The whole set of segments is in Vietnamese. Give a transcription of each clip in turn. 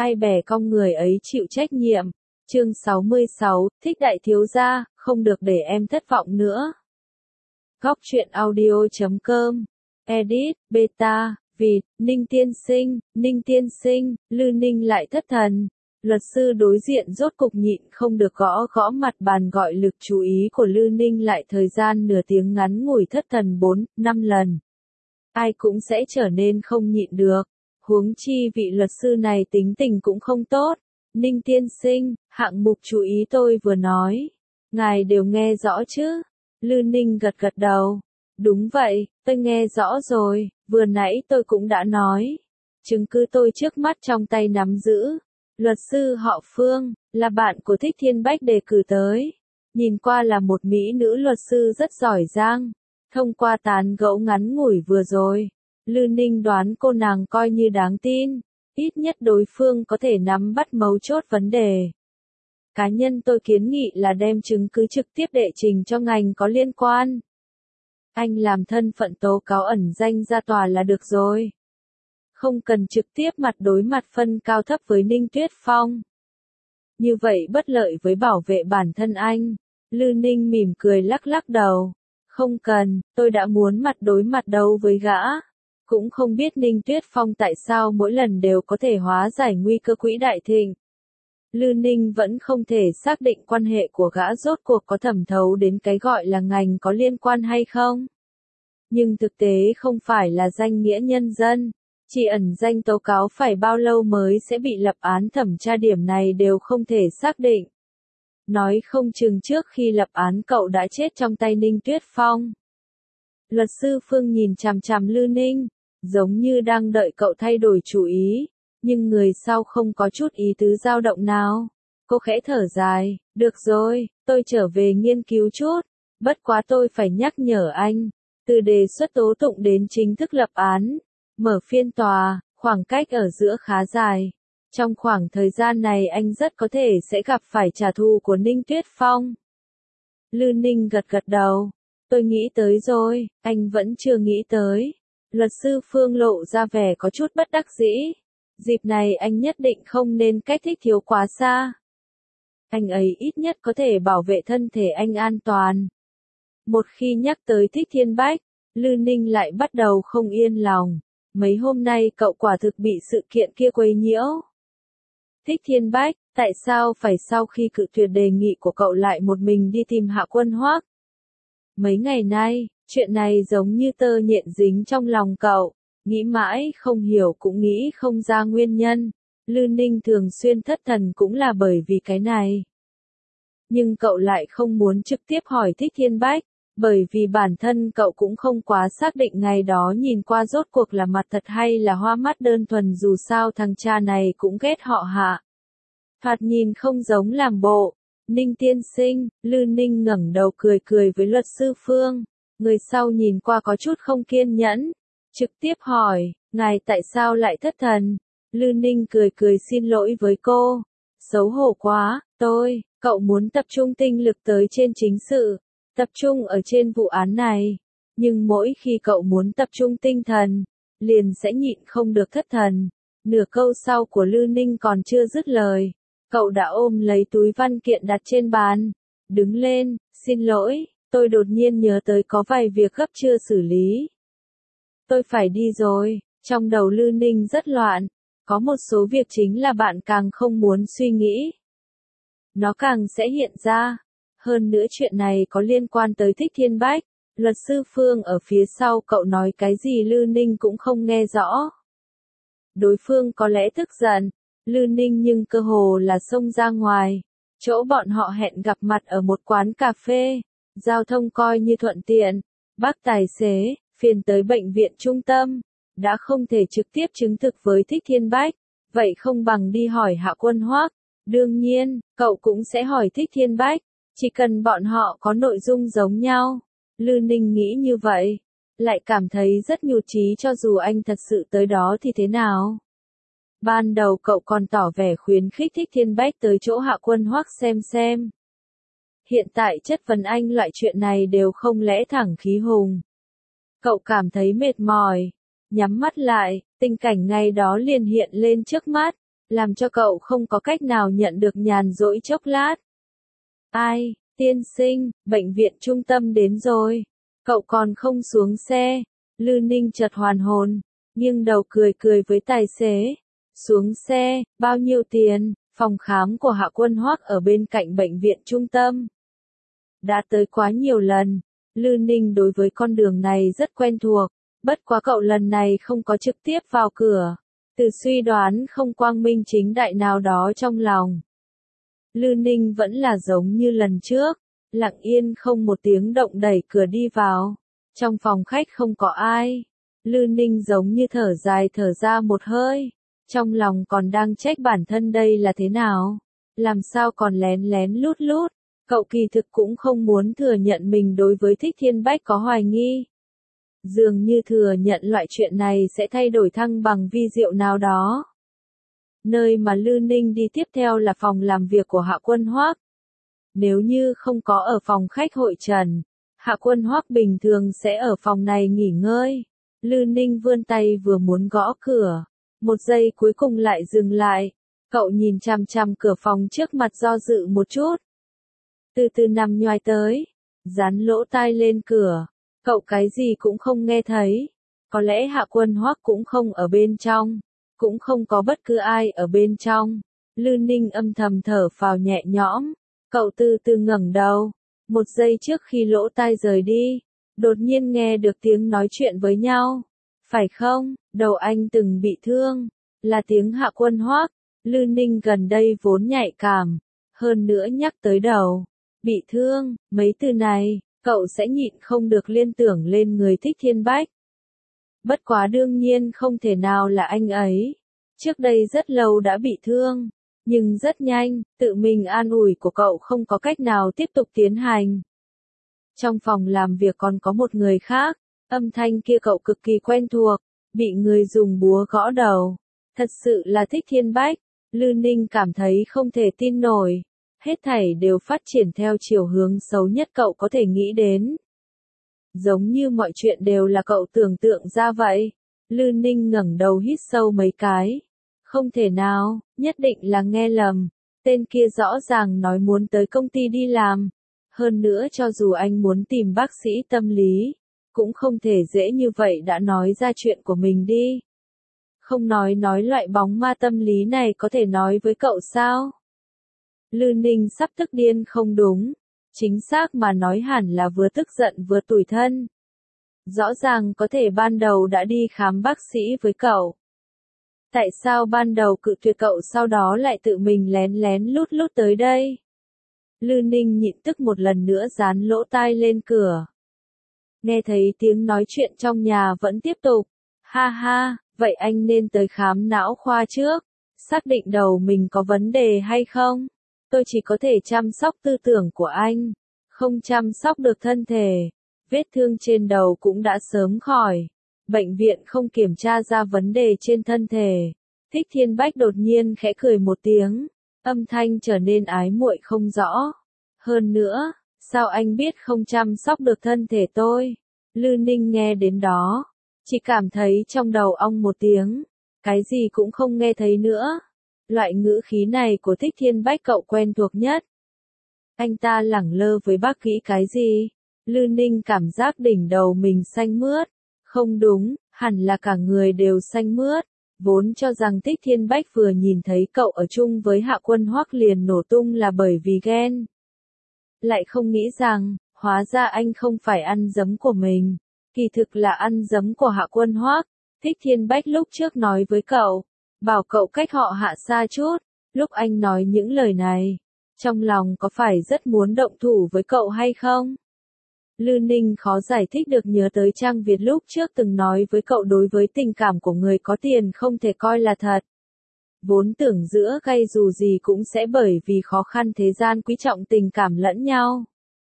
ai bè cong người ấy chịu trách nhiệm. Chương 66, thích đại thiếu gia, không được để em thất vọng nữa. Góc truyện audio.com. Edit, beta, vịt, Ninh tiên sinh, Lư Ninh lại thất thần. Luật sư đối diện rốt cục nhịn không được gõ mặt bàn gọi lực chú ý của Lư Ninh lại thời gian nửa tiếng ngắn ngủi thất thần 4-5 lần. Ai cũng sẽ trở nên không nhịn được. Huống chi vị luật sư này tính tình cũng không tốt. Ninh tiên sinh, hạng mục chú ý tôi vừa nói. Ngài đều nghe rõ chứ? Lư Ninh gật đầu. Đúng vậy, tôi nghe rõ rồi, vừa nãy tôi cũng đã nói. Chứng cứ tôi trước mắt trong tay nắm giữ. Luật sư họ Phương, là bạn của Thích Thiên Bách đề cử tới. Nhìn qua là một mỹ nữ luật sư rất giỏi giang. Thông qua tán gẫu ngắn ngủi vừa rồi, Lư Ninh đoán cô nàng coi như đáng tin. Ít nhất đối phương có thể nắm bắt mấu chốt vấn đề. Cá nhân tôi kiến nghị là đem chứng cứ trực tiếp đệ trình cho ngành có liên quan. Anh làm thân phận tố cáo ẩn danh ra tòa là được rồi. Không cần trực tiếp mặt đối mặt phân cao thấp với Ninh Tuyết Phong. Như vậy bất lợi với bảo vệ bản thân anh. Lư Ninh mỉm cười lắc đầu. Không cần, tôi đã muốn mặt đối mặt đấu với gã. Cũng không biết Ninh Tuyết Phong tại sao mỗi lần đều có thể hóa giải nguy cơ quỹ đại thịnh. Lư Ninh vẫn không thể xác định quan hệ của gã rốt cuộc có thẩm thấu đến cái gọi là ngành có liên quan hay không. Nhưng thực tế không phải là danh nghĩa nhân dân. Chỉ ẩn danh tố cáo phải bao lâu mới sẽ bị lập án thẩm tra điểm này đều không thể xác định. Nói không chừng trước khi lập án cậu đã chết trong tay Ninh Tuyết Phong. Luật sư Phương nhìn chằm Lư Ninh, giống như đang đợi cậu thay đổi chủ ý, nhưng người sau không có chút ý tứ dao động nào. Cô khẽ thở dài, được rồi, tôi trở về nghiên cứu chút, bất quá tôi phải nhắc nhở anh, từ đề xuất tố tụng đến chính thức lập án, mở phiên tòa, khoảng cách ở giữa khá dài. Trong khoảng thời gian này anh rất có thể sẽ gặp phải trả thù của Ninh Tuyết Phong. Lư Ninh gật đầu. Tôi nghĩ tới rồi, anh vẫn chưa nghĩ tới. Luật sư Phương lộ ra vẻ có chút bất đắc dĩ. Dịp này anh nhất định không nên cách Thích Thiếu quá xa. Anh ấy ít nhất có thể bảo vệ thân thể anh an toàn. Một khi nhắc tới Thích Thiên Bách, Lư Ninh lại bắt đầu không yên lòng. Mấy hôm nay cậu quả thực bị sự kiện kia quấy nhiễu. Thích Thiên Bách, tại sao phải sau khi cự tuyệt đề nghị của cậu lại một mình đi tìm Hạ Quân Hoác? Mấy ngày nay, chuyện này giống như tơ nhện dính trong lòng cậu, nghĩ mãi không hiểu cũng nghĩ không ra nguyên nhân. Lư Ninh thường xuyên thất thần cũng là bởi vì cái này. Nhưng cậu lại không muốn trực tiếp hỏi Thích Thiên Bách, bởi vì bản thân cậu cũng không quá xác định ngày đó nhìn qua rốt cuộc là mặt thật hay là hoa mắt đơn thuần, dù sao thằng cha này cũng ghét họ Hạ. Thoạt nhìn không giống làm bộ. Ninh tiên sinh, Lư Ninh ngẩng đầu cười với luật sư Phương. Người sau nhìn qua có chút không kiên nhẫn. Trực tiếp hỏi, ngài tại sao lại thất thần? Lư Ninh cười xin lỗi với cô. Xấu hổ quá, cậu muốn tập trung tinh lực tới trên chính sự. Tập trung ở trên vụ án này. Nhưng mỗi khi cậu muốn tập trung tinh thần, liền sẽ nhịn không được thất thần. Nửa câu sau của Lư Ninh còn chưa dứt lời. Cậu đã ôm lấy túi văn kiện đặt trên bàn. Đứng lên, xin lỗi, tôi đột nhiên nhớ tới có vài việc gấp chưa xử lý. Tôi phải đi rồi. Trong đầu Lư Ninh rất loạn. Có một số việc chính là bạn càng không muốn suy nghĩ, nó càng sẽ hiện ra. Hơn nữa chuyện này có liên quan tới Thích Thiên Bách. Luật sư Phương ở phía sau cậu nói cái gì Lư Ninh cũng không nghe rõ. Đối phương có lẽ tức giận. Lư Ninh nhưng cơ hồ là xông ra ngoài. Chỗ bọn họ hẹn gặp mặt ở một quán cà phê. Giao thông coi như thuận tiện. Bác tài xế, phiền tới bệnh viện trung tâm. Đã không thể trực tiếp chứng thực với Thích Thiên Bách. Vậy không bằng đi hỏi Hạ Quân Hoác. Đương nhiên, cậu cũng sẽ hỏi Thích Thiên Bách. Chỉ cần bọn họ có nội dung giống nhau. Lư Ninh nghĩ như vậy. Lại cảm thấy rất nhụt chí cho dù anh thật sự tới đó thì thế nào. Ban đầu cậu còn tỏ vẻ khuyến khích Thích Thiên Bách tới chỗ Hạ Quân Hoác xem. Hiện tại chất vấn anh loại chuyện này đều không lẽ thẳng khí hùng. Cậu cảm thấy mệt mỏi. Nhắm mắt lại, tình cảnh ngày đó liền hiện lên trước mắt. làm cho cậu không có cách nào nhận được nhàn rỗi chốc lát. Ai, tiên sinh, bệnh viện trung tâm đến rồi. Cậu còn không xuống xe. Lư Ninh chợt hoàn hồn, nghiêng đầu cười cười với tài xế. Xuống xe, bao nhiêu tiền? Phòng khám của Hạ Quân Hoắc ở bên cạnh bệnh viện trung tâm. Đã tới quá nhiều lần, Lư Ninh đối với con đường này rất quen thuộc, bất quá cậu lần này không có trực tiếp vào cửa, từ suy đoán không quang minh chính đại nào đó trong lòng. Lư Ninh vẫn là giống như lần trước, lặng yên không một tiếng động đẩy cửa đi vào. Trong phòng khách không có ai. Lư Ninh giống như thở dài thở ra một hơi. Trong lòng còn đang trách bản thân đây là thế nào. Làm sao còn lén lén lút lút. Cậu kỳ thực cũng không muốn thừa nhận mình đối với Thích Thiên Bách có hoài nghi. Dường như thừa nhận loại chuyện này sẽ thay đổi thăng bằng vi diệu nào đó. Nơi mà Lư Ninh đi tiếp theo là phòng làm việc của Hạ Quân Hoắc. Nếu như không có ở phòng khách hội trần, Hạ Quân Hoắc bình thường sẽ ở phòng này nghỉ ngơi. Lư Ninh vươn tay vừa muốn gõ cửa, một giây cuối cùng lại dừng lại. Cậu nhìn chằm chằm cửa phòng trước mặt do dự một chút. Từ từ nằm nhoài tới, dán lỗ tai lên cửa. Cậu cái gì cũng không nghe thấy. Có lẽ Hạ Quân Hoắc cũng không ở bên trong, cũng không có bất cứ ai ở bên trong. Lư Ninh âm thầm thở phào nhẹ nhõm. Cậu từ từ ngẩng đầu. Một giây trước khi lỗ tai rời đi, đột nhiên nghe được tiếng nói chuyện với nhau. Phải không, đầu anh từng bị thương, là tiếng Hạ Quân Hoắc. Lư Ninh gần đây vốn nhạy cảm, hơn nữa nhắc tới đầu, bị thương, mấy từ này, cậu sẽ nhịn không được liên tưởng lên người Thích Thiên Bách. Bất quá đương nhiên không thể nào là anh ấy. Trước đây rất lâu đã bị thương, nhưng rất nhanh, tự mình an ủi của cậu không có cách nào tiếp tục tiến hành. Trong phòng làm việc còn có một người khác, âm thanh kia cậu cực kỳ quen thuộc, bị người dùng búa gõ đầu. Thật sự là Thích Thiên Bách. Lư Ninh cảm thấy không thể tin nổi. Hết thảy đều phát triển theo chiều hướng xấu nhất cậu có thể nghĩ đến. Giống như mọi chuyện đều là cậu tưởng tượng ra vậy. Lư Ninh ngẩng đầu hít sâu mấy cái. Không thể nào, nhất định là nghe lầm. Tên kia rõ ràng nói muốn tới công ty đi làm. Hơn nữa cho dù anh muốn tìm bác sĩ tâm lý, cũng không thể dễ như vậy đã nói ra chuyện của mình đi. Không nói loại bóng ma tâm lý này có thể nói với cậu sao? Lư Ninh sắp tức điên không đúng. Chính xác mà nói hẳn là vừa tức giận vừa tủi thân. Rõ ràng có thể ban đầu đã đi khám bác sĩ với cậu. Tại sao ban đầu cự tuyệt cậu sau đó lại tự mình lén lén lút lút tới đây? Lư Ninh nhịn tức một lần nữa dán lỗ tai lên cửa. Nghe thấy tiếng nói chuyện trong nhà vẫn tiếp tục. Ha ha, vậy anh nên tới khám não khoa trước. Xác định đầu mình có vấn đề hay không? Tôi chỉ có thể chăm sóc tư tưởng của anh, không chăm sóc được thân thể. Vết thương trên đầu cũng đã sớm khỏi. Bệnh viện không kiểm tra ra vấn đề trên thân thể. Thích Thiên Bách đột nhiên khẽ cười một tiếng, âm thanh trở nên ái muội không rõ. Hơn nữa, sao anh biết không chăm sóc được thân thể tôi? Lư Ninh nghe đến đó, chỉ cảm thấy trong đầu ong một tiếng, cái gì cũng không nghe thấy nữa. Loại ngữ khí này của Thích Thiên Bách cậu quen thuộc nhất. Anh ta lẳng lơ với bác kỹ cái gì? Lư Ninh cảm giác đỉnh đầu mình xanh mướt. Không đúng, hẳn là cả người đều xanh mướt. Vốn cho rằng Thích Thiên Bách vừa nhìn thấy cậu ở chung với Hạ Quân Hoắc liền nổ tung là bởi vì ghen. Lại không nghĩ rằng, hóa ra anh không phải ăn giấm của mình, kỳ thực là ăn giấm của Hạ Quân Hoắc. Thích Thiên Bách lúc trước nói với cậu, bảo cậu cách họ Hạ xa chút. Lúc anh nói những lời này, trong lòng có phải rất muốn động thủ với cậu hay không? Lư Ninh khó giải thích được nhớ tới Trang Việt lúc trước từng nói với cậu đối với tình cảm của người có tiền không thể coi là thật. Vốn tưởng giữa gay dù gì cũng sẽ bởi vì khó khăn thế gian quý trọng tình cảm lẫn nhau.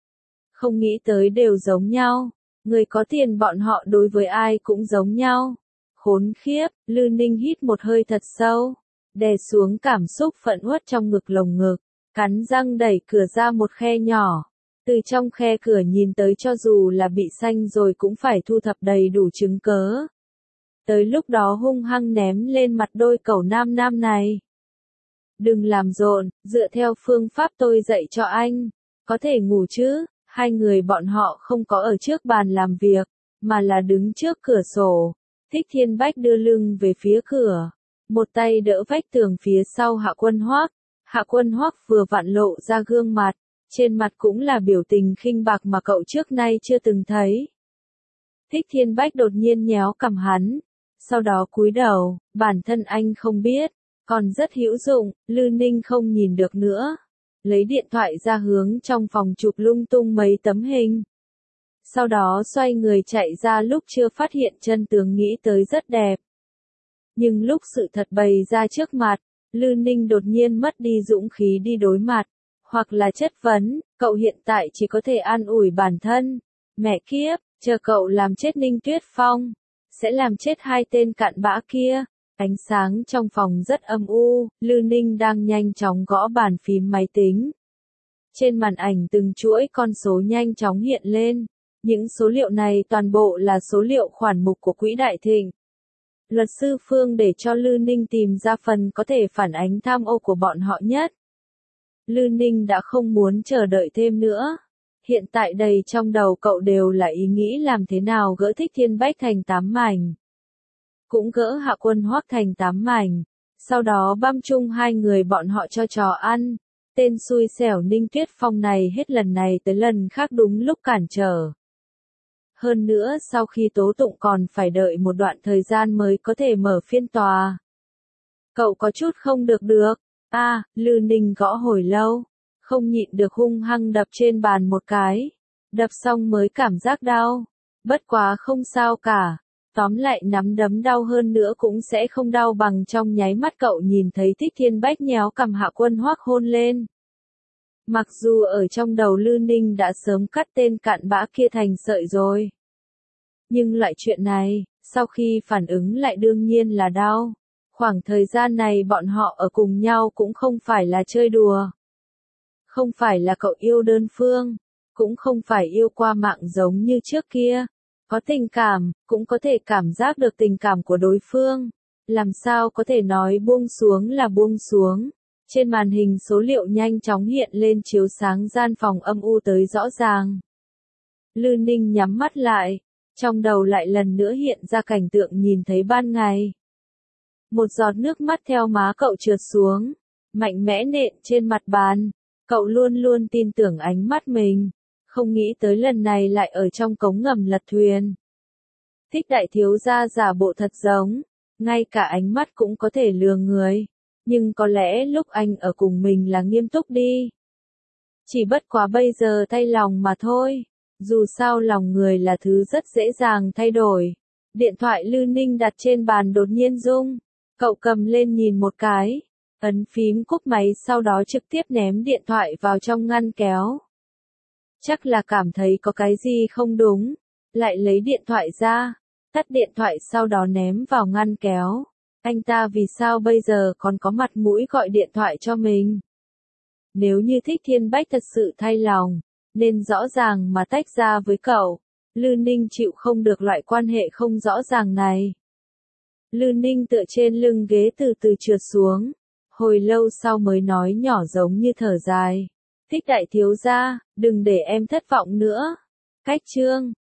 Không nghĩ tới đều giống nhau. Người có tiền bọn họ đối với ai cũng giống nhau. Khốn khiếp, Lư Ninh hít một hơi thật sâu, đè xuống cảm xúc phẫn uất trong ngực lồng ngực, cắn răng đẩy cửa ra một khe nhỏ. Từ trong khe cửa nhìn tới cho dù là bị xanh rồi cũng phải thu thập đầy đủ chứng cớ. Tới lúc đó hung hăng ném lên mặt đôi cẩu nam này. Đừng làm rộn, dựa theo phương pháp tôi dạy cho anh. Có thể ngủ chứ? Hai người bọn họ không có ở trước bàn làm việc, mà là đứng trước cửa sổ. Thích Thiên Bách đưa lưng về phía cửa, một tay đỡ vách tường phía sau Hạ Quân Hoắc. Hạ Quân Hoắc vừa vặn lộ ra gương mặt, trên mặt cũng là biểu tình khinh bạc mà cậu trước nay chưa từng thấy. Thích Thiên Bách đột nhiên nhéo cằm hắn, sau đó cúi đầu, bản thân anh không biết, còn rất hữu dụng, Lư Ninh không nhìn được nữa. Lấy điện thoại ra hướng trong phòng chụp lung tung mấy tấm hình. Sau đó xoay người chạy ra lúc chưa phát hiện chân tướng nghĩ tới rất đẹp. Nhưng lúc sự thật bày ra trước mặt, Lư Ninh đột nhiên mất đi dũng khí đi đối mặt, hoặc là chất vấn, cậu hiện tại chỉ có thể an ủi bản thân. Mẹ kiếp, chờ cậu làm chết Ninh Tuyết Phong, sẽ làm chết hai tên cặn bã kia. Ánh sáng trong phòng rất âm u, Lư Ninh đang nhanh chóng gõ bàn phím máy tính. Trên màn ảnh từng chuỗi con số nhanh chóng hiện lên. Những số liệu này toàn bộ là số liệu khoản mục của Quỹ Đại Thịnh. Luật sư Phương để cho Lư Ninh tìm ra phần có thể phản ánh tham ô của bọn họ nhất. Lư Ninh đã không muốn chờ đợi thêm nữa. Hiện tại đầy trong đầu cậu đều là ý nghĩ làm thế nào gỡ Thích Thiên Bách thành 8 mảnh. Cũng gỡ Hạ Quân Hoắc thành 8 mảnh. Sau đó băm chung hai người bọn họ cho trò ăn. Tên xui xẻo Ninh Tuyết Phong này hết lần này tới lần khác đúng lúc cản trở. Hơn nữa sau khi tố tụng còn phải đợi một đoạn thời gian mới có thể mở phiên tòa. Cậu có chút không được được. Lư Ninh gõ hồi lâu, không nhịn được hung hăng đập trên bàn một cái. Đập xong mới cảm giác đau. Bất quá không sao cả. Tóm lại nắm đấm đau hơn nữa cũng sẽ không đau bằng trong nháy mắt cậu nhìn thấy Thích Thiên Bách nhéo cằm Hạ Quân Hoắc hôn lên. Mặc dù ở trong đầu Lư Ninh đã sớm cắt tên cặn bã kia thành sợi rồi. Nhưng loại chuyện này, sau khi phản ứng lại đương nhiên là đau. Khoảng thời gian này bọn họ ở cùng nhau cũng không phải là chơi đùa. Không phải là cậu yêu đơn phương, cũng không phải yêu qua mạng giống như trước kia. Có tình cảm, cũng có thể cảm giác được tình cảm của đối phương. Làm sao có thể nói buông xuống là buông xuống. Trên màn hình số liệu nhanh chóng hiện lên chiếu sáng gian phòng âm u tới rõ ràng. Lư Ninh nhắm mắt lại, trong đầu lại lần nữa hiện ra cảnh tượng nhìn thấy ban ngày. Một giọt nước mắt theo má cậu trượt xuống, mạnh mẽ nện trên mặt bàn. Cậu luôn luôn tin tưởng ánh mắt mình, không nghĩ tới lần này lại ở trong cống ngầm lật thuyền. Thích đại thiếu gia giả bộ thật giống, ngay cả ánh mắt cũng có thể lừa người. Nhưng có lẽ lúc anh ở cùng mình là nghiêm túc đi. Chỉ bất quá bây giờ thay lòng mà thôi. Dù sao lòng người là thứ rất dễ dàng thay đổi. Điện thoại Lư Ninh đặt trên bàn đột nhiên rung. Cậu cầm lên nhìn một cái. Ấn phím cúp máy sau đó trực tiếp ném điện thoại vào trong ngăn kéo. Chắc là cảm thấy có cái gì không đúng. Lại lấy điện thoại ra. Tắt điện thoại sau đó ném vào ngăn kéo. Anh ta vì sao bây giờ còn có mặt mũi gọi điện thoại cho mình? Nếu như Thích Thiên Bách thật sự thay lòng, nên rõ ràng mà tách ra với cậu. Lư Ninh chịu không được loại quan hệ không rõ ràng này. Lư Ninh tựa trên lưng ghế từ từ trượt xuống. Hồi lâu sau mới nói nhỏ giống như thở dài. Thích đại thiếu gia, đừng để em thất vọng nữa. Cách chương